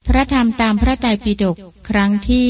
พระธรรมตามพระไตรปิฎกครั้งที่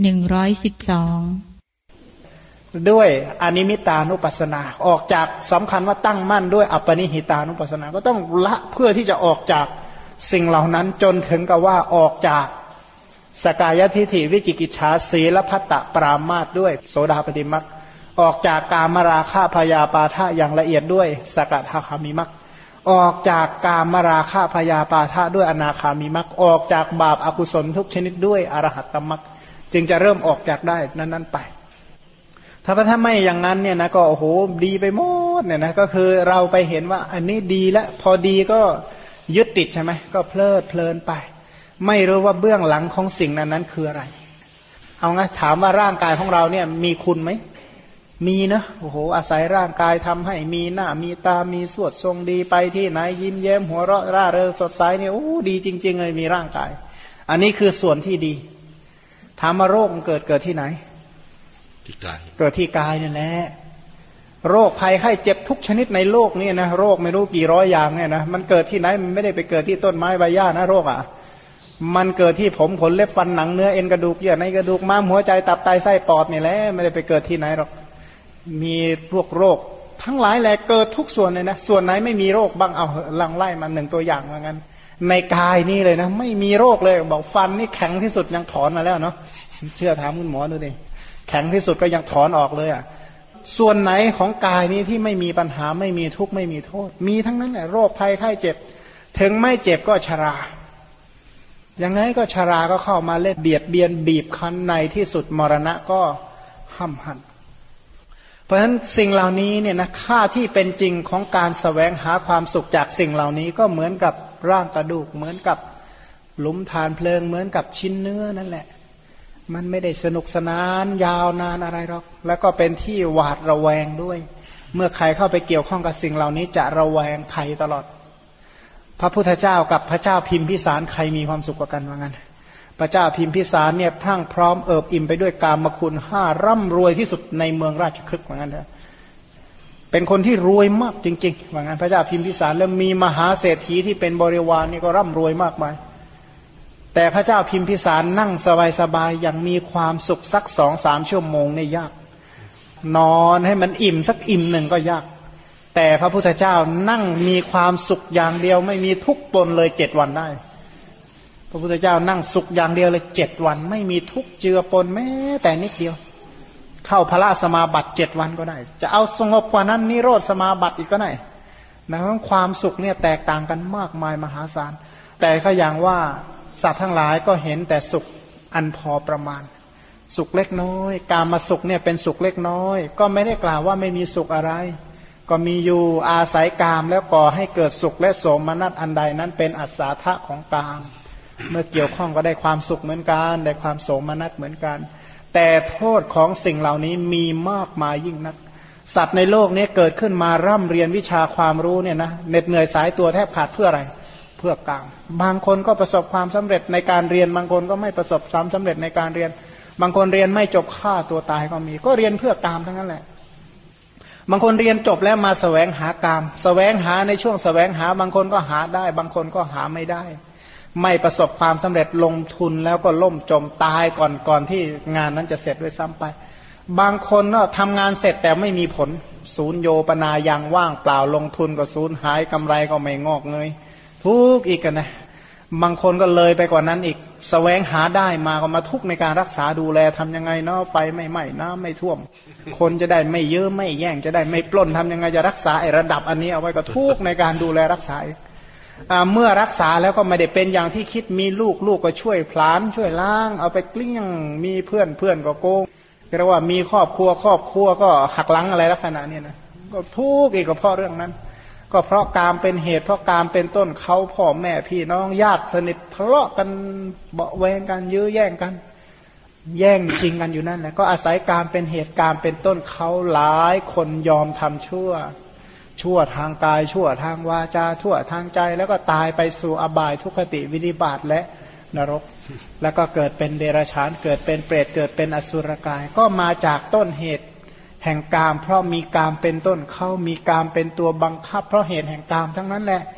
112 ด้วยอนิมิตานุปัสสนาออกจากสำคัญว่าตั้งมั่นด้วยอัปปนิหิตานุปัสสนาก็ต้องละเพื่อที่จะออกจากสิ่งเหล่านั้นจนถึงกับว่าออกจากสกายทิฏฐิวิจิกิจฉาสีลพัตตปรามาสด้วยโสดาปัตติมรรคออกจากกามราคะพยาปาทะอย่างละเอียดด้วยสกทาคามิมรรคออกจากกามราคะพยาปาทะด้วยอนาคามิมรรคออกจากบาปอกุศลทุกชนิดด้วยอรหัตตมรรคจึงจะเริ่มออกจากได้นั้นๆไปถ้าไม่อย่างนั้นเนี่ยนะก็โอ้โหดีไปหมดเนี่ยนะก็คือเราไปเห็นว่าอันนี้ดีแล้วพอดีก็ยึดติดใช่ไหมก็เพลิดเพลินไปไม่รู้ว่าเบื้องหลังของสิ่งนั้นคืออะไรเอาไงถามว่าร่างกายของเราเนี่ยมีคุณไหมมีนะโอ้โหอาศัยร่างกายทำให้มีหน้ามีตามีสวดทรงดีไปที่ไหนยิ้มแย้มหัวเราะร่าเริงสดใสเนี่ยโอ้ดีจริงๆเลยมีร่างกายอันนี้คือส่วนที่ดีถามว่าโรคมันเกิดที่ไหนที่กายเกิดที่กายนี่แหละโรคภัยไข้เจ็บทุกชนิดในโลกนี่นะโรคไม่รู้กี่ร้อยอย่างเนี่ยนะมันเกิดที่ไหนมันไม่ได้ไปเกิดที่ต้นไม้ใบหญ้านะโรคอ่ะมันเกิดที่ผมขนเล็บฟันหนังเนื้อเอ็นกระดูกเยื่อในกระดูกม้ามหัวใจตับไตไส้ปอดนี่แหละไม่ได้ไปเกิดที่ไหนหรอกมีพวกโรคทั้งหลายแหละเกิดทุกส่วนเลยนะส่วนไหนไม่มีโรคบ้างเอาลังไล่มาหนึ่งตัวอย่างว่างั้นในกายนี่เลยนะไม่มีโรคเลยบอกฟันนี่แข็งที่สุดยังถอนมาแล้วเนาะเชื่อถามคุณหมอดูดิแข็งที่สุดก็ยังถอนออกเลยอ่ะส่วนไหนของกายนี้ที่ไม่มีปัญหาไม่มีทุกข์ไม่มีโทษมีทั้งนั้นแหละโรคภัยไข้เจ็บถึงไม่เจ็บก็ชรายังไงก็ชราก็เข้ามาเล่นเบียดเบียนบีบคั้นในที่สุดมรณะก็ห้ำหั่นเพราะฉะนั้นสิ่งเหล่านี้เนี่ยนะค่าที่เป็นจริงของการแสวงหาความสุขจากสิ่งเหล่านี้ก็เหมือนกับร่างกระดูกเหมือนกับหลุมฐานเพลิงเหมือนกับชิ้นเนื้อนั่นแหละมันไม่ได้สนุกสนานยาวนานอะไรหรอกแล้วก็เป็นที่หวาดระแวงด้วยเมื่อใครเข้าไปเกี่ยวข้องกับสิ่งเหล่านี้จะระแวงภัยตลอดพระพุทธเจ้ากับพระเจ้าพิมพิสารใครมีความสุขกว่ากันว่างั้นพระเจ้าพิมพิสารเนี่ยพรั่งพร้อมเอิบอิ่มไปด้วยกามคุณ5ร่ำรวยที่สุดในเมืองราชคฤห์ว่างั้นเถอะเป็นคนที่รวยมากจริงๆว่างั้นพระเจ้าพิมพิสารแล้วมีมหาเศรษฐีที่เป็นบริวารนี่ก็ร่ำรวยมากมายแต่พระเจ้าพิมพิสารนั่งสบายๆอย่างมีความสุขสัก 2-3 ชั่วโมงเนี่ยยากนอนให้มันอิ่มสักอิ่มหนึ่งก็ยากแต่พระพุทธเจ้านั่งมีความสุขอย่างเดียวไม่มีทุกข์ปนเลย7 วันได้พระพุทธเจ้านั่งสุขอย่างเดียวเลย7 วันไม่มีทุกข์เจือปนแม้แต่นิดเดียวเข้าพระสมาบัติ7 วันก็ได้จะเอาสงบกว่านั้นนิโรธสมาบัติอีกก็ได้นะความสุขเนี่ยแตกต่างกันมากมายมหาศาลแต่ก็อย่างว่าสัตว์ทั้งหลายก็เห็นแต่สุขอันพอประมาณสุขเล็กน้อยกามสุขเนี่ยเป็นสุขเล็กน้อยก็ไม่ได้กล่าวว่าไม่มีสุขอะไรก็มีอยู่อาศัยกามแล้วก่อให้เกิดสุขและโสมนัสอันใดนั้นเป็นอัศทะของกามเมื่อเกี่ยวข้องก็ได้ความสุขเหมือนกันได้ความโสมนัสเหมือนกันแต่โทษของสิ่งเหล่านี้มีมากมายยิ่งนักสัตว์ในโลกนี้เกิดขึ้นมาร่ำเรียนวิชาความรู้เนี่ยนะเหน็ดเหนื่อยสายตัวแทบขาดเพื่ออะไรเพื่อกามบางคนก็ประสบความสำเร็จในการเรียนบางคนก็ไม่ประสบความสำเร็จในการเรียนบางคนเรียนไม่จบฆ่าตัวตายก็มีก็เรียนเพื่อกามทั้งนั้นแหละบางคนเรียนจบแล้วมาแสวงหากามแสวงหาในช่วงแสวงหาบางคนก็หาได้บางคนก็หาไม่ได้ไม่ประสบความสำเร็จลงทุนแล้วก็ล่มจมตายก่อนที่งานนั้นจะเสร็จด้วยซ้ำไปบางคนก็ทำงานเสร็จแต่ไม่มีผลศูนย์โยปนายังว่างเปล่าลงทุนก็สูญหายกำไรก็ไม่งอกเงยทุกข์อีกกันนะบางคนก็เลยไปกว่านั้นอีกแสวงหาได้มาก็มาทุกข์ในการรักษาดูแลทำยังไงเนาะไฟไม่ไหม้น้ำไม่ท่วมคนจะได้ไม่เยอะไม่แย่งจะได้ไม่ปล้นทำยังไงจะรักษาไอ้ระดับอันนี้เอาไว้ก็ทุกข์ในการดูแลรักษาเมื่อรักษาแล้วก็ไม่ได้เป็นอย่างที่คิดมีลูกก็ช่วยพลานช่วยล้างเอาไปกลิ้งมีเพื่อนก็โกงเรียกว่ามีครอบครัวก็หักหลังอะไรลักษณะนี้นะก็ทุกข์อีกก็เพราะเรื่องนั้นก็เพราะกามเป็นเหตุเพราะกามเป็นต้นเขาพ่อแม่พี่น้องญาติสนิททะเลาะกันเบาะแวงกันยื้อแย่งกันแย่งชิงกันอยู่นั่นแหละก็อาศัยกามเป็นเหตุกามเป็นต้นเขาหลายคนยอมทำชั่วทางกายชั่วทางวาจาชั่วทางใจแล้วก็ตายไปสู่อบายทุกขติวินิบาตและนรกแล้วก็เกิดเป็นเดรัจฉานเกิดเป็นเปรตเกิดเป็นอสุรกายก็มาจากต้นเหตุแห่งกามเพราะมีกามเป็นต้นเขามีกามเป็นตัวบังคับเพราะเหตุแห่งกามทั้งนั้นแหละ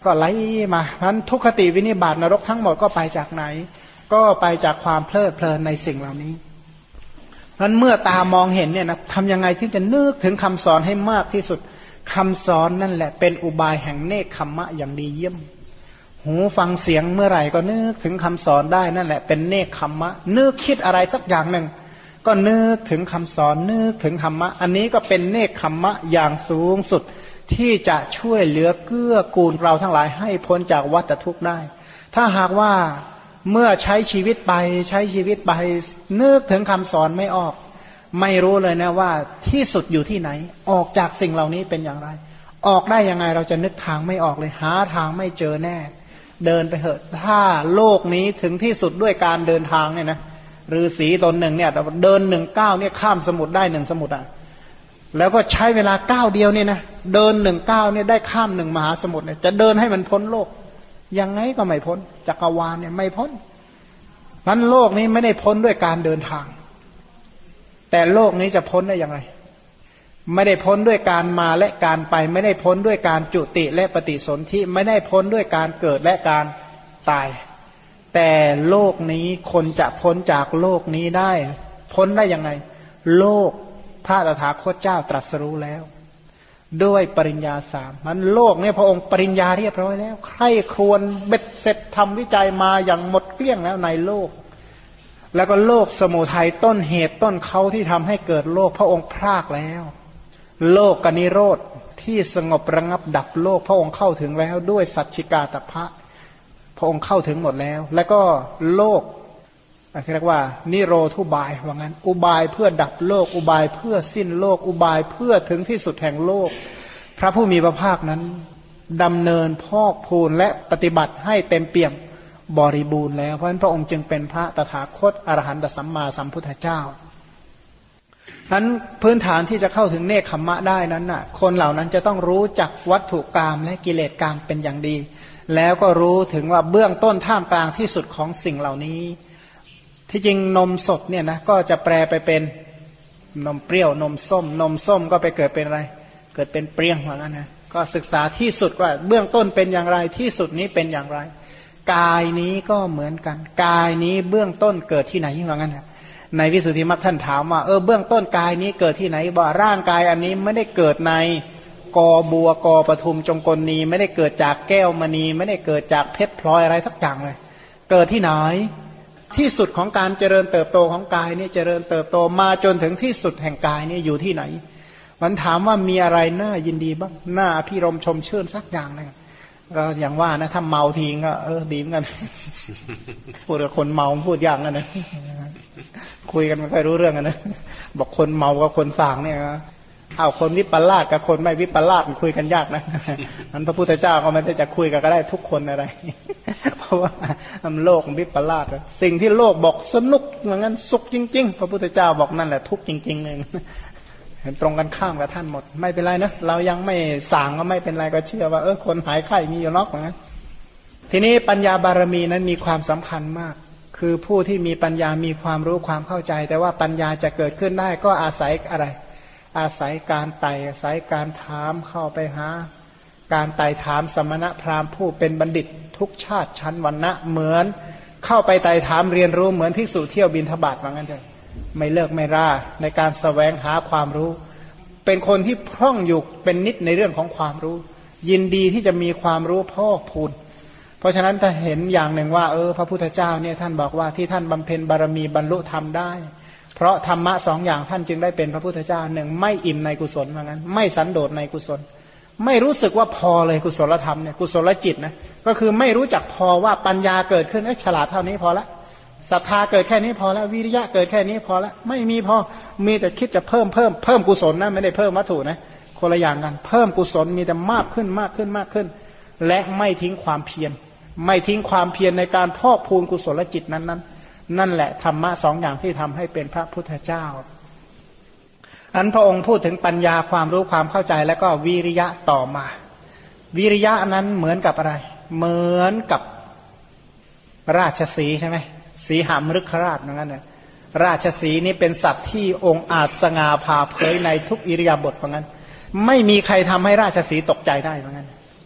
ก็ไหลมาเพราะฉะนั้นทุกขติวินิบาตนรกทั้งหมดก็ไปจากไหนก็ไปจากความเพลิดเพลินในสิ่งเหล่านี้เพราะฉะนั้นเมื่อตามองเห็นเนี่ยนะทำยังไงที่จะนึกถึงคำสอนให้มากที่สุดคำสอนนั่นแหละเป็นอุบายแห่งเนกขัมมะอย่างดีเยี่ยมหูฟังเสียงเมื่อไหร่ก็นึกถึงคำสอนได้นั่นแหละเป็นเนกขัมมะนึกคิดอะไรสักอย่างหนึ่งก็นึกถึงคำสอนนึกถึงธรรมะอันนี้ก็เป็นเนกขัมมะอย่างสูงสุดที่จะช่วยเหลือเกื้อกูลเราทั้งหลายให้พ้นจากวัฏทุกข์ได้ถ้าหากว่าเมื่อใช้ชีวิตไปนึกถึงคำสอนไม่ออกไม่รู้เลยนะว่าที่สุดอยู่ที่ไหนออกจากสิ่งเหล่านี้เป็นอย่างไรออกได้ยังไงเราจะนึกทางไม่ออกเลยหาทางไม่เจอแน่เดินไปเถอะถ้าโลกนี้ถึงที่สุดด้วยการเดินทางเนี่ยนะฤาษีตนหนึ่งเนี่ยเดิน1 ก้าวเนี่ยข้ามสมุทรได้1 สมุทรอ่ะแล้วก็ใช้เวลาก้าวเดียวเนี่ยนะเดิน1 ก้าวเนี่ยได้ข้าม1 มหาสมุทรเนี่ยจะเดินให้มันพ้นโลกยังไงก็ไม่พ้นจักรวาลเนี่ยไม่พ้นมันโลกนี้ไม่ได้พ้นด้วยการเดินทางแต่โลกนี้จะพ้นได้อย่างไรไม่ได้พ้นด้วยการมาและการไปไม่ได้พ้นด้วยการจุติและปฏิสนธิไม่ได้พ้นด้วยการเกิดและการตายแต่โลกนี้คนจะพ้นจากโลกนี้ได้พ้นได้ยังไงโลกพระตถาคตเจ้าตรัสรู้แล้วด้วยปริญญา3มันโลกเนี่ยพระองค์ปริญญาเรียบร้อยแล้วใคร่ครวญเบ็ดเสร็จทำวิจัยมาอย่างหมดเกลี้ยงแล้วในโลกแล้วก็โลกสมุทัยต้นเหตุต้นเขาที่ทำให้เกิดโลกพระองค์พรากแล้วโลกกนิโรธที่สงบระงับดับโลกพระองค์เข้าถึงแล้วด้วยสัจฉิกาตภะพระองค์เข้าถึงหมดแล้วแล้วก็โลกเรียกว่านิโรธุบายว่างั้นอุบายเพื่อดับโลกอุบายเพื่อสิ้นโลกอุบายเพื่อถึงที่สุดแห่งโลกพระผู้มีพระภาคนั้นดำเนินพอกพูนและปฏิบัติให้เต็มเปี่ยมบริบูรณ์แล้วเพราะฉะนั้นพระองค์จึงเป็นพระตถาคตอรหันตสัมมาสัมพุทธเจ้านั้นพื้นฐานที่จะเข้าถึงเนกขัมมะได้นั้นน่ะคนเหล่านั้นจะต้องรู้จักวัตถุกามและกิเลสกามเป็นอย่างดีแล้วก็รู้ถึงว่าเบื้องต้นท่ามกลางที่สุดของสิ่งเหล่านี้ที่จริงนมสดเนี่ยนะก็จะแปลไปเป็นนมเปรี้ยวนมส้มก็ไปเกิดเป็นอะไรเกิดเป็นเปรี้ยงว่างั้นนะก็ศึกษาที่สุดว่าเบื้องต้นเป็นอย่างไรที่สุดนี้เป็นอย่างไรกายนี้ก็เหมือนกันกายนี้เบื้องต้นเกิดที่ไหนว่างั้นนะในวิสุทธิมรรคท่านถามว่าเบื้องต้นกายนี้เกิดที่ไหนบอกร่างกายอันนี้ไม่ได้เกิดในกอบัวกอปทุมจงกลนีไม่ได้เกิดจากแก้วมณีไม่ได้เกิดจากเพชรพลอยอะไรสักอย่างเลยเกิดที่ไหนที่สุดของการเจริญเติบโตของกายนี่เจริญเติบโตมาจนถึงที่สุดแห่งกายนี่อยู่ที่ไหนมันถามว่ามีอะไรน่ายินดีบ้างน่าอภิรมย์ชมชื่นสักอย่างนึงก็อย่างว่านะถ้าเมาทีก็ดีเหมือนกันพูดกับคนเมาพูดยากกันนะคุยกันไม่ค่อยรู้เรื่องกันนะบอกคนเมากับคนส่างเนี่ยเอาคนวิปลาสกับคนไม่วิปลาสคุยกันยากนะนั้นพระพุทธเจ้าก็ไม่ได้จะคุยกันก็ได้ทุกคนอะไรเพราะว่าโลกวิปลาสสิ่งที่โลกบอกสนุกเหมือนกันสุขจริงๆพระพุทธเจ้าบอกนั่นแหละทุกข์จริงๆเลยเห็นตรงกันข้ามกับท่านหมดไม่เป็นไรนะเรายังไม่สั่งก็ไม่เป็นไรก็เชื่อว่าคนหายไข้มีอยู่นอกเหมือนกันทีนี้ปัญญาบารมีนั้นมีความสำคัญมากคือผู้ที่มีปัญญามีความรู้ความเข้าใจแต่ว่าปัญญาจะเกิดขึ้นได้ก็อาศัยอะไรอาศัยการไต่อาศัยการถามเข้าไปหาการไต่ถามสมณะพราหมณ์ผู้เป็นบัณฑิตทุกชาติชั้นวรรณะเหมือนเข้าไปไต่ถามเรียนรู้เหมือนภิกษุเที่ยวบิณฑบาตว่างั้นเถอะไม่เลิกไม่ราในการแสวงหาความรู้เป็นคนที่พร่องอยู่เป็นนิดในเรื่องของความรู้ยินดีที่จะมีความรู้พอกพูนเพราะฉะนั้นถ้าเห็นอย่างหนึ่งว่าพระพุทธเจ้าเนี่ยท่านบอกว่าที่ท่านบำเพ็ญบารมีบรรลุธรรมได้เพราะธรรมะ2 อย่างท่านจึงได้เป็นพระพุทธเจ้าหนึ่งไม่อิ่มในกุศลว่างั้นไม่สันโดษในกุศลไม่รู้สึกว่าพอเลยกุศลธรรมเนี่ยกุศลจิตนะก็คือไม่รู้จักพอว่าปัญญาเกิดขึ้นฉลาดเท่านี้พอละศรัทธาเกิดแค่นี้พอแล้ววิริยะเกิดแค่นี้พอแล้วไม่มีพอมีแต่คิดจะเพิ่มกุศลนะไม่ได้เพิ่มวัตถุนะคนละอย่างกันเพิ่มกุศลมีแต่มากขึ้นและไม่ทิ้งความเพียรไม่ทิ้งความเพียรในการพอกพูนกุศลจิตนั้นนั่นแหละธรรมะ2 อย่างที่ทำให้เป็นพระพุทธเจ้าอันพระองค์พูดถึงปัญญาความรู้ความเข้าใจแล้วก็วิริยะต่อมาวิริยะนั้นเหมือนกับอะไรเหมือนกับราชสีห์ใช่ไหมสีหามฤคราชนั่นแหละราชสีห์นี้เป็นสัตว์ที่องค์อาจสง่าผ่าเผยในทุกอิริยาบถเพราะงั้นไม่มีใครทำให้ราชสีห์ตกใจได้เพราะงั้น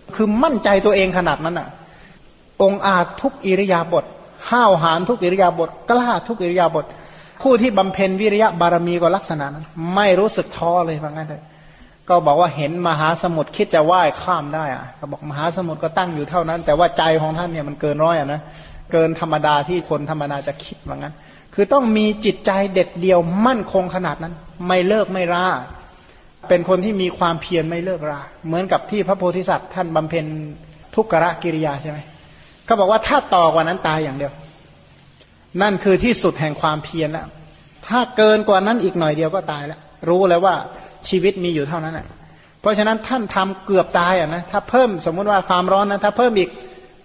คือมั่นใจตัวเองขนาดนั้นอ่ะองอาจทุกอิริยาบถห้าวหาญทุกอิริยาบถกล้าทุกอิริยาบถผู้ที่บำเพ็ญวิริยะบารมีก็ลักษณะนั้นไม่รู้สึกท้อเลยว่างั้นเถอะก็บอกว่าเห็นมหาสมุทรคิดจะว่ายข้ามได้อ่ะก็บอกมหาสมุทรก็ตั้งอยู่เท่านั้นแต่ว่าใจของท่านเนี่ยมันเกินร้อยอ่ะนะเกินธรรมดาที่คนธรรมดาจะคิดว่างั้นคือต้องมีจิตใจเด็ดเดี่ยวมั่นคงขนาดนั้นไม่เลิกไม่ราเป็นคนที่มีความเพียรไม่เลิกราเหมือนกับที่พระโพธิสัตว์ท่านบำเพ็ญทุกขกิริยาใช่ไหมเขาบอกว่าถ้าต่อกว่านั้นตายอย่างเดียวนั่นคือที่สุดแห่งความเพียรแล้วถ้าเกินกว่านั้นอีกหน่อยเดียวก็ตายแล้วรู้แล้วว่าชีวิตมีอยู่เท่านั้นแหละเพราะฉะนั้นท่านทำเกือบตายอ่ะนะถ้าเพิ่มสมมุติว่าความร้อนนะถ้าเพิ่มอีก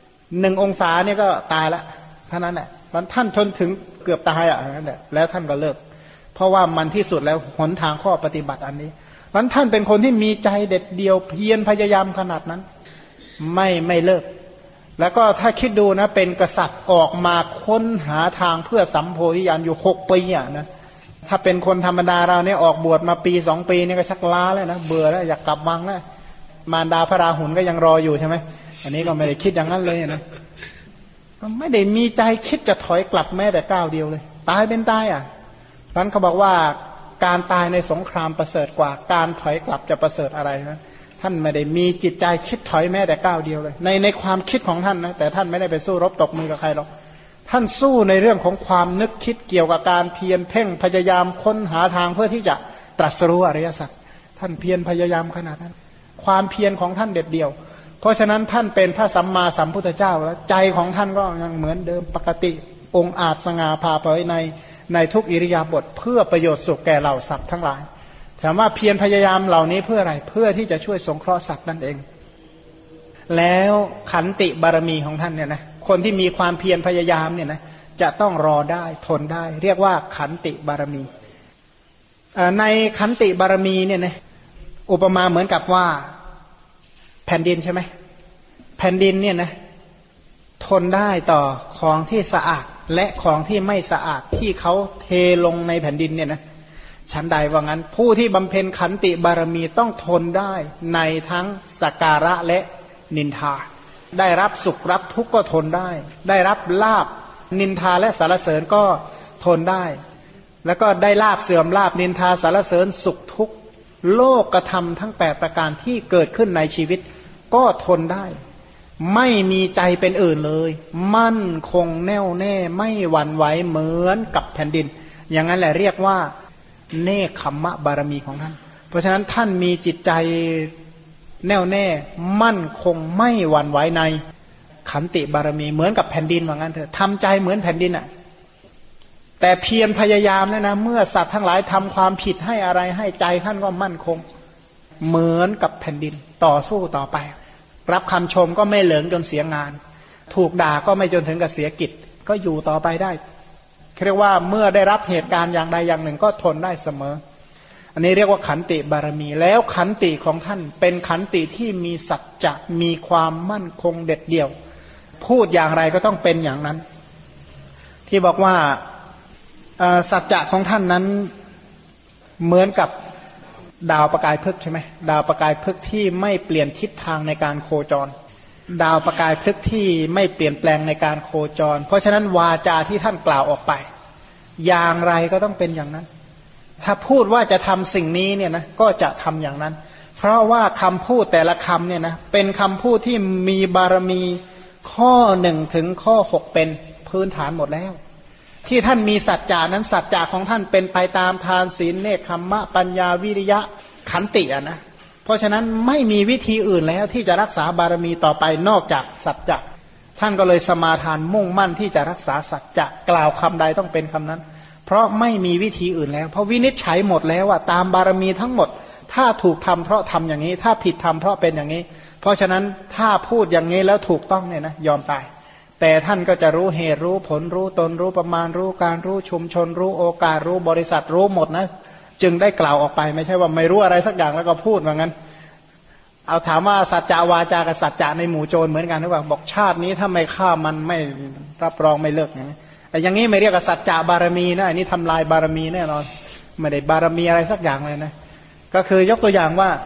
1 องศาเนี่ยก็ตายละเท่านั้นแหละท่านทนถึงเกือบตายอ่ะนั่นแหละแล้วท่านก็เลิกเพราะว่ามันที่สุดแล้วหนทางข้อปฏิบัติอันนี้นั้นท่านเป็นคนที่มีใจเด็ดเดียวเพียรพยายามขนาดนั้นไม่เลิกแล้วก็ถ้าคิดดูนะเป็นกษัตริย์ออกมาค้นหาทางเพื่อสัมโพธิญาณอยู่6 ปีอ่ะนะถ้าเป็นคนธรรมดาเราเนี่ยออกบวชมาปี2 ปีเนี่ยก็ชักล้าแล้วนะเบื่อแล้วอยากกลับวังแล้วมารดาพระราหุลก็ยังรออยู่ใช่ไหมอันนี้ก็ไม่ได้คิดอย่างนั้นเลยนะก็ไม่ได้มีใจคิดจะถอยกลับแม้แต่ก้าวเดียวเลยตายเป็นตายอ่ะเพราะฉะนั้นเขาบอกว่าการตายในสงครามประเสริฐกว่าการถอยกลับจะประเสริฐอะไรนะท่านไม่ได้มีจิตใจคิดถอยแม้แต่ก้าวเดียวเลยในความคิดของท่านนะแต่ท่านไม่ได้ไปสู้รบตบมือกับใครหรอกท่านสู้ในเรื่องของความนึกคิดเกี่ยวกับการเพียรเพ่งพยายามค้นหาทางเพื่อที่จะตรัสรู้อริยสัจท่านเพียรพยายามขนาดนั้นความเพียรของท่านเด็ดเดี่ยวเพราะฉะนั้นท่านเป็นพระสัมมาสัมพุทธเจ้าแล้วใจของท่านก็ยังเหมือนเดิมปกติองค์อาจสง่าผ่าเผยในทุกอิริยาบถเพื่อประโยชน์สุขแก่เหล่าสัตว์ทั้งหลายถามว่าเพียรพยายามเหล่านี้เพื่ออะไรเพื่อที่จะช่วยสงเคราะห์สัตว์นั่นเองแล้วขันติบารมีของท่านเนี่ยนะคนที่มีความเพียรพยายามเนี่ยนะจะต้องรอได้ทนได้เรียกว่าขันติบารมีในขันติบารมีเนี่ยนะอุปมาเหมือนกับว่าแผ่นดินใช่ไหมแผ่นดินเนี่ยนะทนได้ต่อของที่สะอาดและของที่ไม่สะอาดที่เขาเทลงในแผ่นดินเนี่ยนะฉันใดว่างั้นผู้ที่บำเพ็ญขันติบารมีต้องทนได้ในทั้งสักการะและนินทาได้รับสุขรับทุกข์ก็ทนได้ได้รับลาภนินทาและสรรเสริญก็ทนได้แล้วก็ได้ลาภเสื่อมลาภนินทาสรรเสริญสุขทุกข์โลกธรรมทั้ง8ประการที่เกิดขึ้นในชีวิตก็ทนได้ไม่มีใจเป็นอื่นเลยมั่นคงแน่วแน่ไม่หวั่นไหวเหมือนกับแผ่นดินอย่างนั้นแหละเรียกว่าเนคขมมะบารมีของท่านเพราะฉะนั้นท่านมีจิตใจแน่วแน่มั่นคงไม่หวั่นไหวในขันติบารมีเหมือนกับแผ่นดินว่างั้นเถอะทำใจเหมือนแผ่นดินอ่ะแต่เพียรพยายามนะนะเมื่อสัตว์ทั้งหลายทำความผิดให้อะไรให้ใจท่านก็มั่นคงเหมือนกับแผ่นดินต่อสู้ต่อไปรับคำชมก็ไม่เหลิงจนเสียงานถูกด่าก็ไม่จนถึงกับเสียกิจก็อยู่ต่อไปได้เรียกว่าเมื่อได้รับเหตุการณ์อย่างใดอย่างหนึ่งก็ทนได้เสมออันนี้เรียกว่าขันติบารมีแล้วขันติของท่านเป็นขันติที่มีสัจจะมีความมั่นคงเด็ดเดี่ยวพูดอย่างไรก็ต้องเป็นอย่างนั้นที่บอกว่าสัจจะของท่านนั้นเหมือนกับดาวประกายพฤกษ์ใช่ไหมดาวประกายพฤกษ์ที่ไม่เปลี่ยนทิศทางในการโคจรดาวประกายพฤกษ์ที่ไม่เปลี่ยนแปลงในการโคจรเพราะฉะนั้นวาจาที่ท่านกล่าวออกไปอย่างไรก็ต้องเป็นอย่างนั้นถ้าพูดว่าจะทำสิ่งนี้เนี่ยนะก็จะทำอย่างนั้นเพราะว่าคำพูดแต่ละคำเนี่ยนะเป็นคำพูดที่มีบารมีข้อ1ถึงข้อ6เป็นพื้นฐานหมดแล้วที่ท่านมีสัจจานั้นสัจจะของท่านเป็นไปตามทานศีลเนคขมมะปัญญาวิริยะขันตินะเพราะฉะนั้นไม่มีวิธีอื่นแล้วที่จะรักษาบารมีต่อไปนอกจากสัจจะท่านก็เลยสมาทานมุ่งมั่นที่จะรักษาสัจจะกล่าวคำใดต้องเป็นคำนั้นเพราะไม่มีวิธีอื่นแล้วเพราะวินิจฉัยหมดแล้วว่าตามบารมีทั้งหมดถ้าถูกทำเพราะทำอย่างนี้ถ้าผิดทำเพราะเป็นอย่างนี้เพราะฉะนั้นถ้าพูดอย่างนี้แล้วถูกต้องเนี่ยนะยอมตายแต่ท่านก็จะรู้เหตุรู้ผลรู้ตนรู้ประมาณรู้การรู้ชุมชนรู้โอกาสรู้บริษัทรู้หมดนะจึงได้กล่าวออกไปไม่ใช่ว่าไม่รู้อะไรสักอย่างแล้วก็พูดว่างั้นเอาถามว่าสัจจาวาจากับสัจจะในหมู่โจรเหมือนกันหรือเปล่าบอกชาตินี้ถ้าไม่ฆ่ามันไม่รับรองไม่เลิกอย่างนี้แต่อย่างนี้ไม่เรียกว่าสัจจะบารมีนะอันนี้ทำลายบารมีแน่นอนไม่ได้บารมีอะไรสักอย่างเลยนะก็คือยกตัวอย่างว่า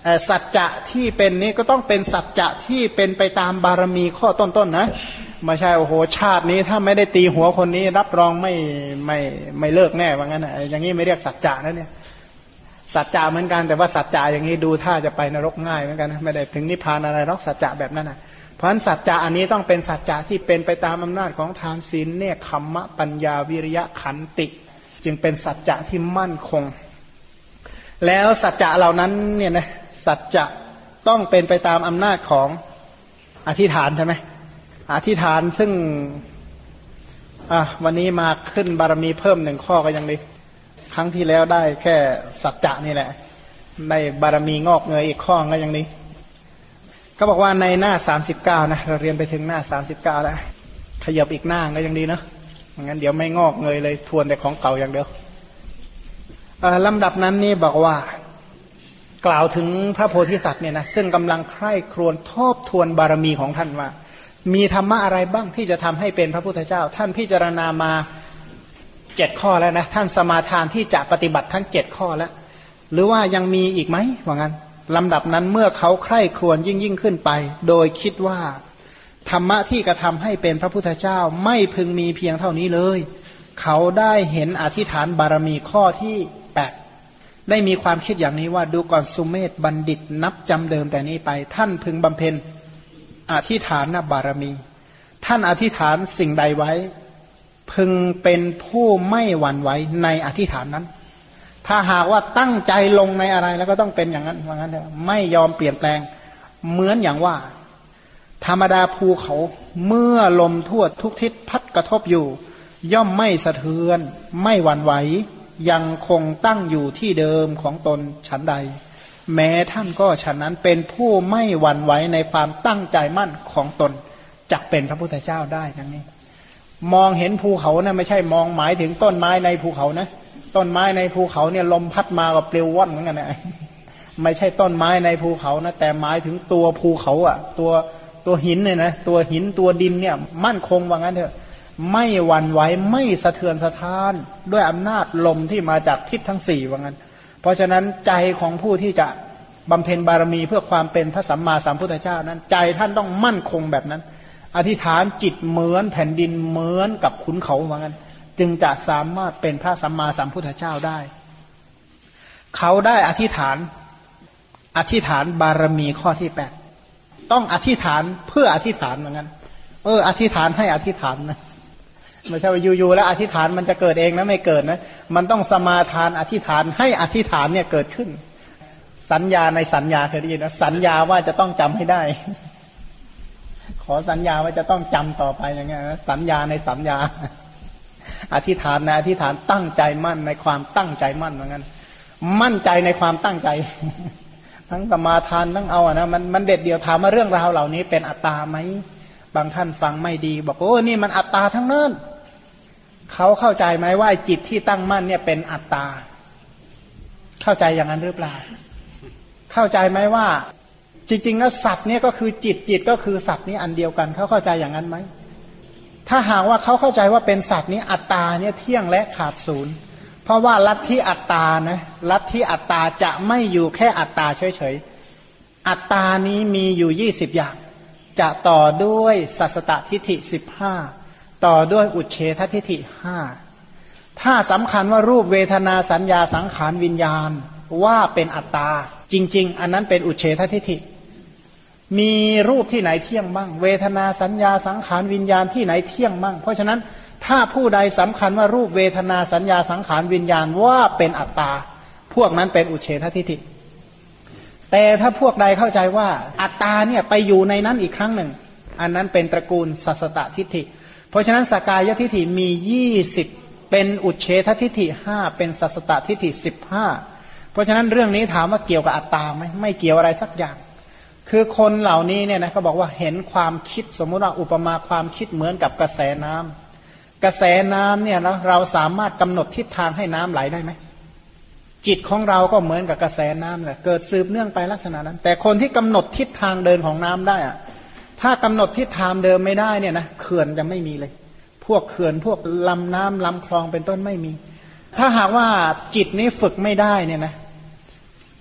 สัจจะที่เป็นนี้ก็ต้องเป็นสัจจะที่เป็นไปตามบารมีข้อต้นๆนะไม่ใช่โอ้โหชาตินี้ถ้าไม่ได้ตีหัวคนนี้รับรองไม่เลิกแน่ว่างั้นอย่างนี้ไม่เรียกสัจจะนะเนี่ยสัจจะเหมือนกันแต่ว่าสัจจะอย่างนี้ดูถ้าจะไปนรกง่ายเหมือนกันนะไม่ได้ถึงนิพพานอะไรหรอกสัจจะแบบนั้นนะเพราะฉะนั้นสัจจะอันนี้ต้องเป็นสัจจะที่เป็นไปตามอำนาจของทานศีลเนี่ยคัมมะปัญญาวิริยะขันติจึงเป็นสัจจะที่มั่นคงแล้วสัจจะเหล่านั้นเนี่ยนะสัจจะต้องเป็นไปตามอำนาจของอธิษฐานใช่ไหมอธิษฐานซึ่งวันนี้มาขึ้นบารมีเพิ่ม1ข้อก็ยังดีครั้งที่แล้วได้แค่สัจจะนี่แหละได้บารมีงอกเงยอีกข้อก็ยังดีก็บอกว่าในหน้า39นะเราเรียนไปถึงหน้า39แล้วขยับอีกหน้าก็ยังดีเนาะงั้นเดี๋ยวไม่งอกเงยเลยทวนแต่ของเก่าอย่างเดียวลำดับนั้นนี่บอกว่ากล่าวถึงพระโพธิสัตว์เนี่ยนะซึ่งกำลังใคร่ครวญทบทวนบารมีของท่านว่ามีธรรมะอะไรบ้างที่จะทำให้เป็นพระพุทธเจ้าท่านพิจารณามา7ข้อแล้วนะท่านสมาทานที่จะปฏิบัติทั้ง7ข้อแล้วหรือว่ายังมีอีกไหมว่างั้นลำดับนั้นเมื่อเขาใคร่ครวญยิ่งขึ้นไปโดยคิดว่าธรรมะที่กระทำให้เป็นพระพุทธเจ้าไม่พึงมีเพียงเท่านี้เลยเขาได้เห็นอธิษฐานบารมีข้อที่8ได้มีความคิดอย่างนี้ว่าดูก่อนสุเมธบัณฑิตนับจำเดิมแต่นี้ไปท่านพึงบำเพ็ญอธิษฐานบารมีท่านอธิษฐานสิ่งใดไว้พึงเป็นผู้ไม่หวั่นไหวในอธิษฐานนั้นถ้าหากว่าตั้งใจลงในอะไรแล้วก็ต้องเป็นอย่างนั้นว่างั้นเถอะไม่ยอมเปลี่ยนแปลงเหมือนอย่างว่าธรรมดาภูเขาเมื่อลมทั่วทุกทิศพัดกระทบอยู่ย่อมไม่สะเทือนไม่หวั่นไหวยังคงตั้งอยู่ที่เดิมของตนฉันใดแม้ท่านก็ฉะนั้นเป็นผู้ไม่หวั่นไหวในความตั้งใจมั่นของตนจักเป็นพระพุทธเจ้าได้นั่นเองมองเห็นภูเขานะไม่ใช่มองหมายถึงต้นไม้ในภูเขานะต้นไม้ในภูเขาเนี่ยลมพัดมากับปลิวว่อนเหมือนกันนะไม่ใช่ต้นไม้ในภูเขานะแต่หมายถึงตัวภูเขาอ่ะตัวหินเนี่ยนะตัวหินตัวดินเนี่ยมั่นคงว่างั้นเถอะไม่หวั่นไหวไม่สะเทือนสะท้านด้วยอำนาจลมที่มาจากทิศทั้ง4ว่างั้นเพราะฉะนั้นใจของผู้ที่จะบำเพ็ญบารมีเพื่อความเป็นพระสัมมาสัมพุทธเจ้านั้นใจท่านต้องมั่นคงแบบนั้นอธิษฐานจิตเหมือนแผ่นดินเหมือนกับขุนเขาว่างั้นจึงจะสามารถเป็นพระสัมมาสัมพุทธเจ้าได้เขาได้อธิษฐานบารมีข้อที่8ต้องอธิษฐานเพื่ออธิษฐานว่างั้นอธิษฐานให้อธิษฐานนะไม่ใช่ว่าอยู่ๆแล้วอธิษฐานมันจะเกิดเองนะไม่เกิดนะมันต้องสมาทานอธิษฐานให้อธิษฐานเนี่ยเกิดขึ้นสัญญาในสัญญาเคยได้ยินนะสัญญาว่าจะต้องจำให้ได้ขอสัญญาว่าจะต้องจำต่อไปอย่างเงี้ยนะสัญญาในสัญญาอธิษฐานในอธิษฐานตั้งใจมั่นในความตั้งใจมั่นเหมือนกันมั่นใจในความตั้งใจทั้งสมาทานทั้งเอานะมันเด็ดเดียวถามว่าเรื่องราวเหล่านี้เป็นอัตตาไหมบางท่านฟังไม่ดีบอกโอ้นี่มันอัตตาทั้งนั้นเขาเข้าใจไหมว่าจิตที่ตั้งมั่นเนี่ยเป็นอัตตาเข้าใจอย่างนั้นหรือเปล่าเข้าใจไหมว่าจริงๆแล้วสัตว์เนี่ยก็คือจิตก็คือสัตว์นี้อันเดียวกันเขาเข้าใจอย่างนั้นไหมถ้าหากว่าเขาเข้าใจว่าเป็นสัตว์นี้อัตตาเนี่ยเที่ยงและขาดศูนย์เพราะว่าลัทธิอัตตานะลัทธิอัตตาจะไม่อยู่แค่อัตตาเฉยๆอัตตานี้มีอยู่20อย่างจะต่อด้วยสัสสตทิฏฐิ15ต่อด้วยอุเฉททิฏฐิ5ถ้าสำคัญว่ารูปเวทนาสัญญาสังขารวิญญาณว่าเป็นอัตตาจริงๆอันนั้นเป็นอุเฉททิฏฐิมีรูปที่ไหนเที่ยงบ้างเวทนาสัญญาสังขารวิญญาณที่ไหนเที่ยงบ้างเพราะฉะนั้นถ้าผู้ใดสำคัญว่ารูปเวทนาสัญญาสังขารวิญญาณว่าเป็นอัตตาพวกนั้นเป็นอุเฉททิฏฐิแต่ถ้าพวกใดเข้าใจว่าอัตตาเนี่ยไปอยู่ในนั้นอีกครั้งหนึ่งอันนั้นเป็นตระกูลสัสสตทิฏฐิเพราะฉะนั้นสกายทิฏฐิมี20เป็นอุเฉททิฏฐิ5เป็นสัสสตทิฏฐิ15เพราะฉะนั้นเรื่องนี้ถามว่าเกี่ยวกับอัตตาไหมไม่เกี่ยวอะไรสักอย่างคือคนเหล่านี้เนี่ยนะเขาบอกว่าเห็นความคิดสมมุติว่าอุปมาความคิดเหมือนกับกระแสน้ำกระแสน้ำเนี่ยนะเราสามารถกำหนดทิศทางให้น้ำไหลได้ไหมจิตของเราก็เหมือนกับกระแสน้ำแหละเกิดสืบเนื่องไปลักษณะนั้นแต่คนที่กำหนดทิศทางเดินของน้ำได้อะถ้ากำหนดทิศทางเดินไม่ได้เนี่ยนะเขื่อนจะไม่มีเลยพวกเขื่อนพวกลำน้ำลำคลองเป็นต้นไม่มีถ้าหากว่าจิตนี้ฝึกไม่ได้เนี่ยนะ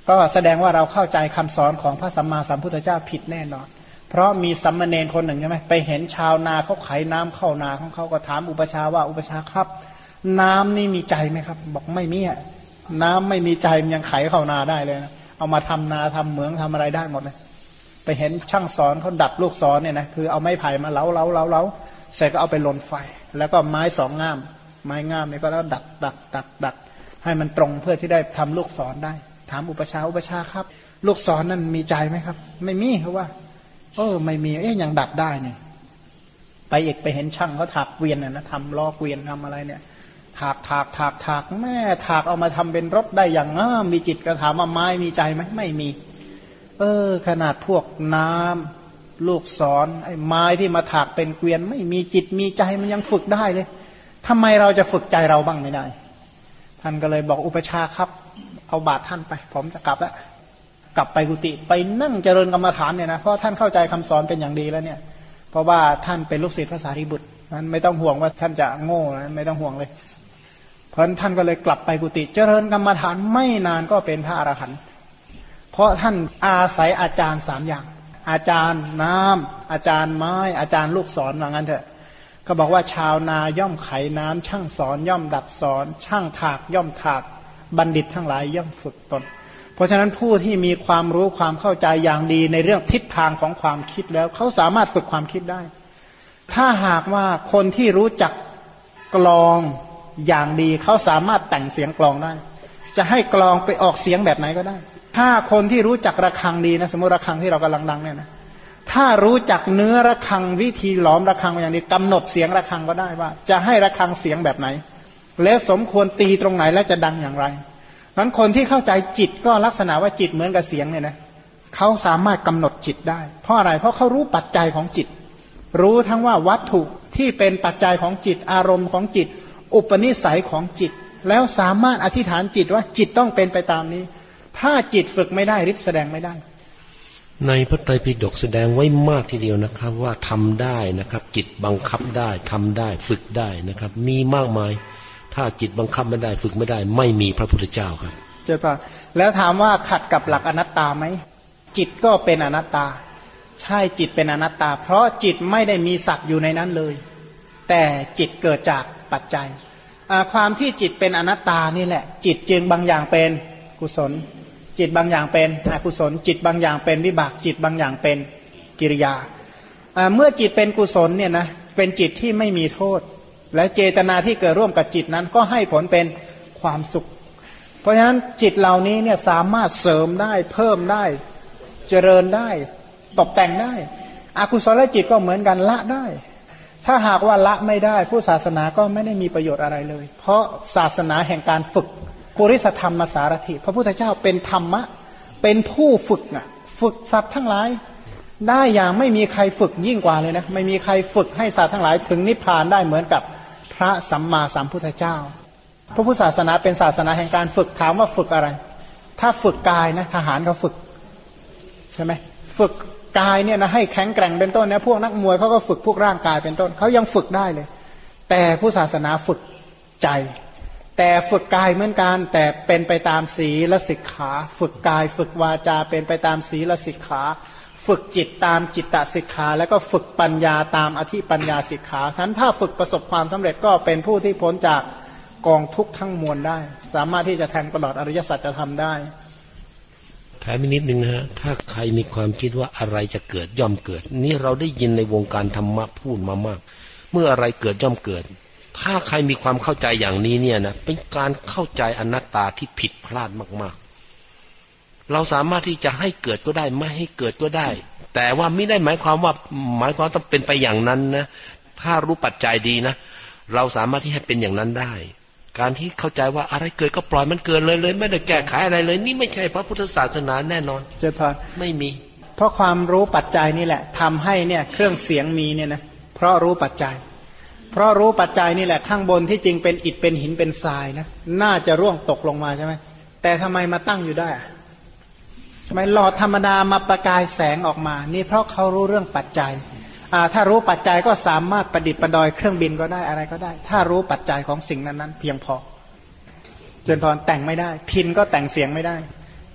ก็แสดงว่าเราเข้าใจคำสอนของพระสัมมาสัมพุทธเจ้าผิดแน่นอนเพราะมีสัมมาเนรคนหนึ่งใช่ไหมไปเห็นชาวนาเขาไขน้ำเข้านาของเขาก็ถามอุปชาว่าอุปชาครับน้ำนี่มีใจไหมครับบอกไม่มีอ่ะน้ำไม่มีใจมันยังไขเข้านาได้เลยนะเอามาทำนาทำเหมืองทำอะไรได้หมดเลยไปเห็นช่างสอนเขาดัดลูกศรเนี่ยนะคือเอาไม้ไผ่มาเล้าเสร็จก็เอาไปลนไฟแล้วก็ไม้สองง่ามไม้ง่ามเนี่ยก็แล้วดัดให้มันตรงเพื่อที่ได้ทำลูกศรได้ถามอุปชาครับลูกศรนั่นมีใจไหมครับไม่มีเขาว่าไม่มียังดัดได้เนี่ยไปอีกไปเห็นช่างเขาถากเกวียนนะทำล้อเกวียนทำอะไรเนี่ยถากแม่ถากเอามาทำเป็นรถได้อย่างมีจิตก็ถามว่าไม้มีใจไหมไม่มีขนาดพวกน้ำลูกศรไอ้ไม้ที่มาถากเป็นเกวียนไม่มีจิตมีใจมันยังฝึกได้เลยทำไมเราจะฝึกใจเราบ้างไม่ได้ท่านก็เลยบอกอุปชาครับเอาบาตรท่านไปผมจะกลับแล้วกลับไปกุฏิไปนั่งเจริญกรรมฐานเนี่ยนะเพราะท่านเข้าใจคำสอนเป็นอย่างดีแล้วเนี่ยเพราะว่าท่านเป็นลูกศิษย์พระสารีบุตรนั้นไม่ต้องห่วงว่าท่านจะโง่นะไม่ต้องห่วงเลยเพราะท่านก็เลยกลับไปกุฏิเจริญกรรมฐานไม่นานก็เป็นพระอรหันต์เพราะท่านอาศัยอาจารย์สามอย่างอาจารย์น้ำอาจารย์ไม้อาจารย์ลูกศรว่างั้นเถอะก็บอกว่าชาวนาย่อมไขน้ำช่างสอนย่อมดัดสอนช่างถากย่อมถากบัณฑิตทั้งหลายย่อมฝึกตนเพราะฉะนั้นผู้ที่มีความรู้ความเข้าใจอย่างดีในเรื่องทิศทางของความคิดแล้วเขาสามารถฝึกความคิดได้ถ้าหากว่าคนที่รู้จักกลองอย่างดีเขาสามารถแต่งเสียงกลองได้จะให้กลองไปออกเสียงแบบไหนก็ได้ถ้าคนที่รู้จักระฆังดีนะสมมติระฆังที่เรากำลังดังเนี่ยนะถ้ารู้จักเนื้อระฆังวิธีหลอมระฆังอย่างนี้กำหนดเสียงระฆังก็ได้ว่าจะให้ระฆังเสียงแบบไหนแล้วสมควรตีตรงไหนและจะดังอย่างไรนั้นคนที่เข้าใจจิตก็ลักษณะว่าจิตเหมือนกับเสียงเนี่ยนะเขาสามารถกำหนดจิตได้เพราะอะไรเพราะเขารู้ปัจจัยของจิตรู้ทั้งว่าวัตถุที่เป็นปัจจัยของจิตอารมณ์ของจิตอุปนิสัยของจิตแล้วสามารถอธิษฐานจิตว่าจิตต้องเป็นไปตามนี้ถ้าจิตฝึกไม่ได้ฤทธิ์แสดงไม่ได้ในพระไตรปิฎกแสดงไว้มากทีเดียวนะครับว่าทำได้นะครับจิตบังคับได้ทำได้ฝึกได้นะครับมีมากมายถ้าจิตบังคับไม่ได้ฝึกไม่ได้ไม่มีพระพุทธเจ้าครับเจ้าป่ะแล้วถามว่าขัดกับหลักอนัตตาไหมจิตก็เป็นอนัตตาใช่จิตเป็นอนัตตาเพราะจิตไม่ได้มีสัตว์อยู่ในนั้นเลยแต่จิตเกิดจากปัจจัยความที่จิตเป็นอนัตตานี่แหละจิตจึงบางอย่างเป็นกุศลจิตบางอย่างเป็นอกุศลจิตบางอย่างเป็นวิบากจิตบางอย่างเป็นกิริยาเมื่อจิตเป็นกุศลเนี่ยนะเป็นจิตที่ไม่มีโทษและเจตนาที่เกิดร่วมกับจิตนั้นก็ให้ผลเป็นความสุขเพราะฉะนั้นจิตเหล่านี้เนี่ยสามารถเสริมได้เพิ่มได้เจริญได้ตกแต่งได้อกุศลจิตก็เหมือนกันละได้ถ้าหากว่าละไม่ได้ผู้ศาสนาก็ไม่ได้มีประโยชน์อะไรเลยเพราะศาสนาแห่งการฝึกปุริสธรรมสารถิพระพุทธเจ้าเป็นธรรมะเป็นผู้ฝึกฝึกสัตว์ทั้งหลายได้อย่างไม่มีใครฝึกยิ่งกว่าเลยนะไม่มีใครฝึกให้สัตว์ทั้งหลายถึงนิพพานได้เหมือนกับพระสัมมาสัมพุทธเจ้าพระพุทธศาสนาเป็นศาสนาแห่งการฝึกถามว่าฝึกอะไรถ้าฝึกกายนะทหารเขาฝึกใช่ไหมฝึกกายเนี่ยนะให้แข็งแกร่งเป็นต้นนะพวกนักมวยเขาก็ฝึกพวกร่างกายเป็นต้นเขายังฝึกได้เลยแต่ผู้ศาสนาฝึกใจแต่ฝึกกายเหมือนกันแต่เป็นไปตามศีลสิกขาฝึกกายฝึกวาจาเป็นไปตามศีลสิกขาฝึกจิตตามจิตตสิกขาแล้วก็ฝึกปัญญาตามอธิปัญญาสิกขาทั้นถ้าฝึกประสบความสำเร็จก็เป็นผู้ที่พ้นจากกองทุกข์ทั้งมวลได้สามารถที่จะแทงตลอดอริยสัจจะทำได้แถมนิดนึงนะฮะถ้าใครมีความคิดว่าอะไรจะเกิดย่อมเกิดนี่เราได้ยินในวงการธรรมะพูดมามากเมื่ออะไรเกิดย่อมเกิดถ้าใครมีความเข้าใจอย่างนี้เนี่ยนะเป็นการเข้าใจอนัตตาที่ผิดพลาดมากๆเราสามารถที่จะให้เกิดก็ได้ไม่ให้เกิดก็ได้แต่ว่าไม่ได้หมายความต้องเป็นไปอย่างนั้นนะถ้ารู้ปัจจัยดีนะเราสามารถที่ให้เป็นอย่างนั้นได้การที่เข้าใจว่าอะไรเกิดก็ปล่อยมันเกิดเลยไม่ได้แก้ไขอะไรเลยนี่ไม่ใช่พระพุทธศาสนาแน่นอนเจ้าค่ะไม่มีเพราะความรู้ปัจจัยนี่แหละทำให้เนี่ยเครื่องเสียงมีเนี่ยนะเพราะรู้ปัจจัยเพราะรู้ปัจจัยนี่แหละข้างบนที่จริงเป็นอิฐเป็นหินเป็นทรายนะน่าจะร่วงตกลงมาใช่ไหมแต่ทำไมมาตั้งอยู่ได้ทำไมหลอดธรรมดามาประกายแสงออกมานี่เพราะเขารู้เรื่องปัจจัยถ้ารู้ปัจจัยก็สามารถประดิษฐ์ประดอยเครื่องบินก็ได้อะไรก็ได้ถ้ารู้ปัจจัยของสิ่งนั้นๆเพียงพอเจนพรแต่งไม่ได้พินก็แต่งเสียงไม่ได้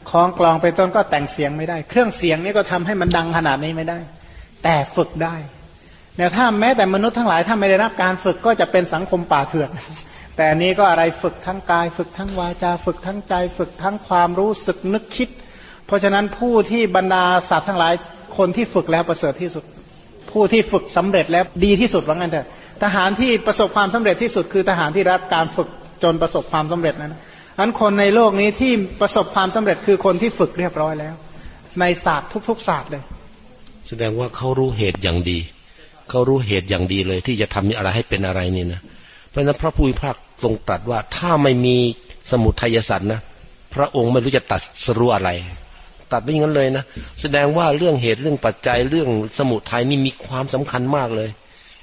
คล้องกลองไปต้นก็แต่งเสียงไม่ได้เครื่องเสียงนี่ก็ทำให้มันดังขนาดนี้ไม่ได้แต่ฝึกได้เนี่ยถ้าแม้แต่มนุษย์ทั้งหลายถ้าไม่ได้รับการฝึกก็จะเป็นสังคมป่าเถื่อนแต่อันนี้ก็อะไรฝึกทั้งกายฝึกทั้งวาจาฝึกทั้งใจฝึกทั้งความรู้สึกนึกคิดเพราะฉะนั้นผู้ที่บรรดาสัตว์ทั้งหลายคนที่ฝึกแล้วประเสริฐที่สุดผู้ที่ฝึกสำเร็จแล้วดีที่สุดว่างั้นเถอะทหารที่ประสบความสำเร็จที่สุดคือทหารที่รับการฝึกจนประสบความสำเร็จนั้นอันคนในโลกนี้ที่ประสบความสำเร็จคือคนที่ฝึกเรียบร้อยแล้วในศาสตร์ทุกๆศาสตร์เลยแสดงว่าเขารู้เหตุอย่างดีเขารู้เหตุอย่างดีเลยที่จะทำอะไรให้เป็นอะไรนี่นะเพราะฉะนั้นพระผู้มีพระภาคทรงตรัสว่าถ้าไม่มีสมุทัยสัตว์นะพระองค์ไม่รู้จะตัดสรู้อะไรตัดไปอย่างนั้นเลยนะแสดงว่าเรื่องเหตุเรื่องปัจจัยเรื่องสมุทัยนี่มีความสำคัญมากเลย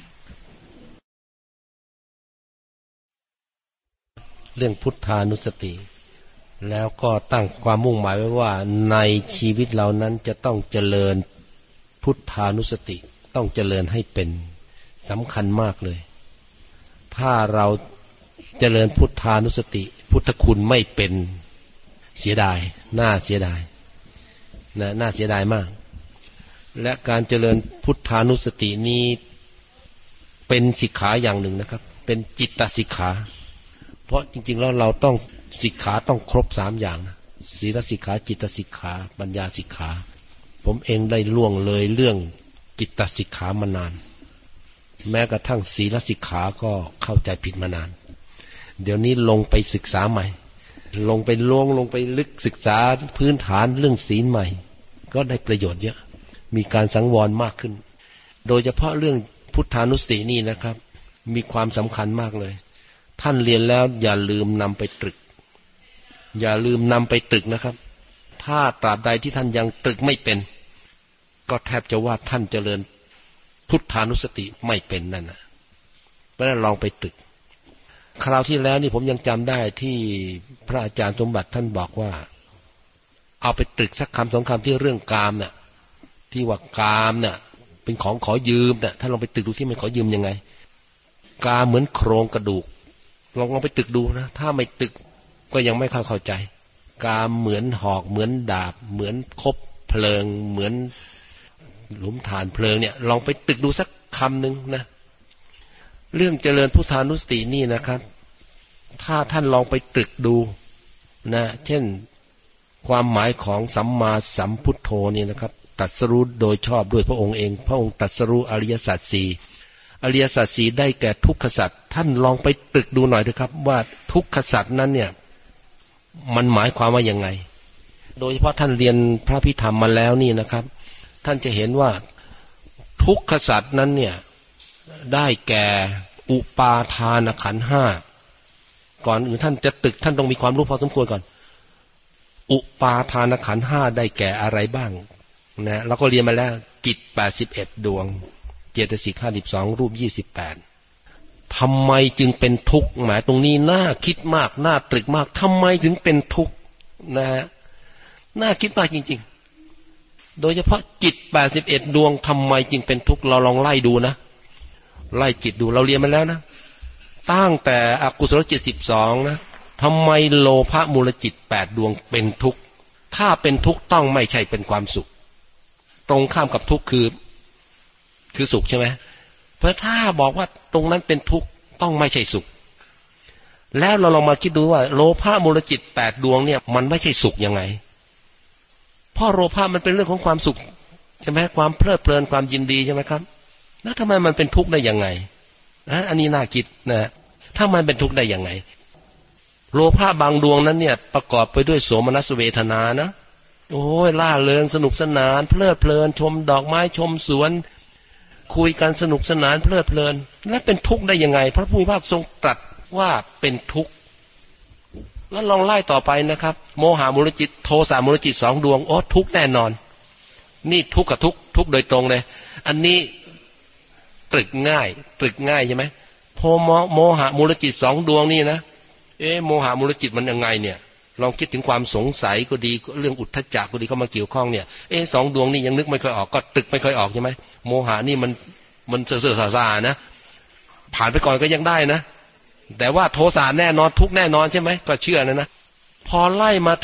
เรื่องพุทธานุสติแล้วก็ตั้งความมุ่งหมายไว้ว่าในชีวิตเรานั้นจะต้องเจริญพุทธานุสติต้องเจริญให้เป็นสำคัญมากเลยถ้าเราเจริญพุทธานุสติพุทธคุณไม่เป็นเสียดายน่าเสียดายนะน่าเสียดายมากและการเจริญพุทธานุสตินี้เป็นสิกขาอย่างหนึ่งนะครับเป็นจิตตสิกขาเพราะจริงๆแล้วเราต้องสิกขาต้องครบ3อย่างนะศีลสิกขาจิตสิกขาปัญญาสิกขาผมเองได้ล่วงเลยเรื่องจิตสิกขามานานแม้กระทั่งศีลสิกขาก็เข้าใจผิดมานานเดี๋ยวนี้ลงไปศึกษาใหม่ลงไปลึกศึกษาพื้นฐานเรื่องศีลใหม่ก็ได้ประโยชน์เยอะมีการสังวรมากขึ้นโดยเฉพาะเรื่องพุทธานุสตินี่นะครับมีความสำคัญมากเลยท่านเรียนแล้วอย่าลืมนำไปตรึกอย่าลืมนำไปตรึกนะครับถ้าตราบใดที่ท่านยังตรึกไม่เป็นก็แทบจะว่าท่านเจริญพุทธานุสติไม่เป็นนั่นนะเพราะฉะนั้นลองไปตรึกคราวที่แล้วนี่ผมยังจำได้ที่พระอาจารย์สมบัติท่านบอกว่าเอาไปตรึกสักคำ2 คำที่เรื่องกามเนี่ยที่ว่ากามเนี่ยเป็นของขอยืมเนี่ยท่านลองไปตรึกดูที่มันขอยืมยังไงกามเหมือนโครงกระดูกลองไปตรึกดูนะถ้าไม่ตรึกก็ยังไม่เข้าใจกามเหมือนหอกเหมือนดาบเหมือนคบเพลิงเหมือนหลุมฐานเพลิงเนี่ยลองไปตรึกดูสักคำหนึ่งนะเรื่องเจริญพุทธานุสตินี่นะครับถ้าท่านลองไปตรึกดูนะเช่นความหมายของสัมมาสัมพุทโธนี่นะครับตรัสรู้โดยชอบด้วยพระองค์เองพระองค์ตรัสรู้อริยสัจสี่อริยสัจสี่ได้แก่ทุกขสัจท่านลองไปตรึกดูหน่อยเถอะครับว่าทุกขสัจนั้นเนี่ยมันหมายความว่ายังไงโดยเฉพาะท่านเรียนพระพิธรรมมาแล้วนี่นะครับท่านจะเห็นว่าทุกขสัจนั้นเนี่ยได้แก่อุปาทานขันธ์5ก่อนอื่นท่านจะตรึกท่านต้องมีความรู้พอสมควรก่อนอุปาทานขันธ์5ได้แก่อะไรบ้างนะเราก็เรียนมาแล้วจิต81ดวงเจตสิก52รูป28ทำไมจึงเป็นทุกข์หมายตรงนี้น่าคิดมากน่าตรึกมากทำไมถึงเป็นทุกข์นะฮะน่าคิดมากจริงๆโดยเฉพาะจิต81ดวงทำไมจึงเป็นทุกข์เราลองไล่ดูนะไล่จิตดูเราเรียนมาแล้วนะตั้งแต่อกุศลจิต12นะทำไมโลภะมูลจิต8ดวงเป็นทุกข์ถ้าเป็นทุกข์ต้องไม่ใช่เป็นความสุขตรงข้ามกับทุกข์คือสุขใช่ไหมเพราะถ้าบอกว่าตรงนั้นเป็นทุกข์ต้องไม่ใช่สุขแล้วเราลองมาคิดดูว่าโลภะมูลจิต8ดวงเนี่ยมันไม่ใช่สุขยังไงเพราะโลภะมันเป็นเรื่องของความสุขใช่ไหมความเพลิดเพลินความยินดีใช่ไหมครับแล้วทำไมมันเป็นทุกข์ได้ยังไงอันนี้น่าคิดนะถ้ามันเป็นทุกข์ได้ยังไงโลภะบางดวงนั้นเนี่ยประกอบไปด้วยโสมนัสเวทนานะโอ้ยล่าเริงสนุกสนานเพลิดเพลินชมดอกไม้ชมสวนคุยกันสนุกสนานเพลิดเพลินและเป็นทุกข์ได้ยังไงพระผู้มีพระภาคทรงตรัสว่าเป็นทุกข์แล้วลองไล่ต่อไปนะครับโมหะมูลจิตโทสะมูลจิต2ดวงโอ้ทุกข์แน่นอนนี่ทุกข์กับทุกข์โดยตรงเลยอันนี้ตรึกง่ายใช่ไหมโมหะมูลจิต2ดวงนี่นะโมหะมูลจิตมันยังไงเนี่ยลองคิดถึงความสงสัยก็ดีเรื่องอุทธัจจะก็ดีเข้ามาเกี่ยวข้องเนี่ย2ดวงนี่ยังนึกไม่ค่อยออกก็ตรึกไม่ค่อยออกใช่ไหมโมหะนี่มันเสื่อๆซ่าๆนะผ่านไปก่อนก็ยังได้นะแต่ว่าโทสะแน่นอนทุกแน่นอนใช่ไหมก็เชื่อนะพอไล่มาถึง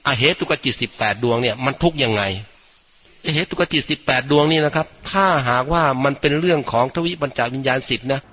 เหตุกจิต18ดวงเนี่ยมันทุกข์ยังไงเหตุกจิต18ดวงนี่นะครับถ้าหากว่ามันเป็นเรื่องของทวิปัญจวิญญาณ10นะ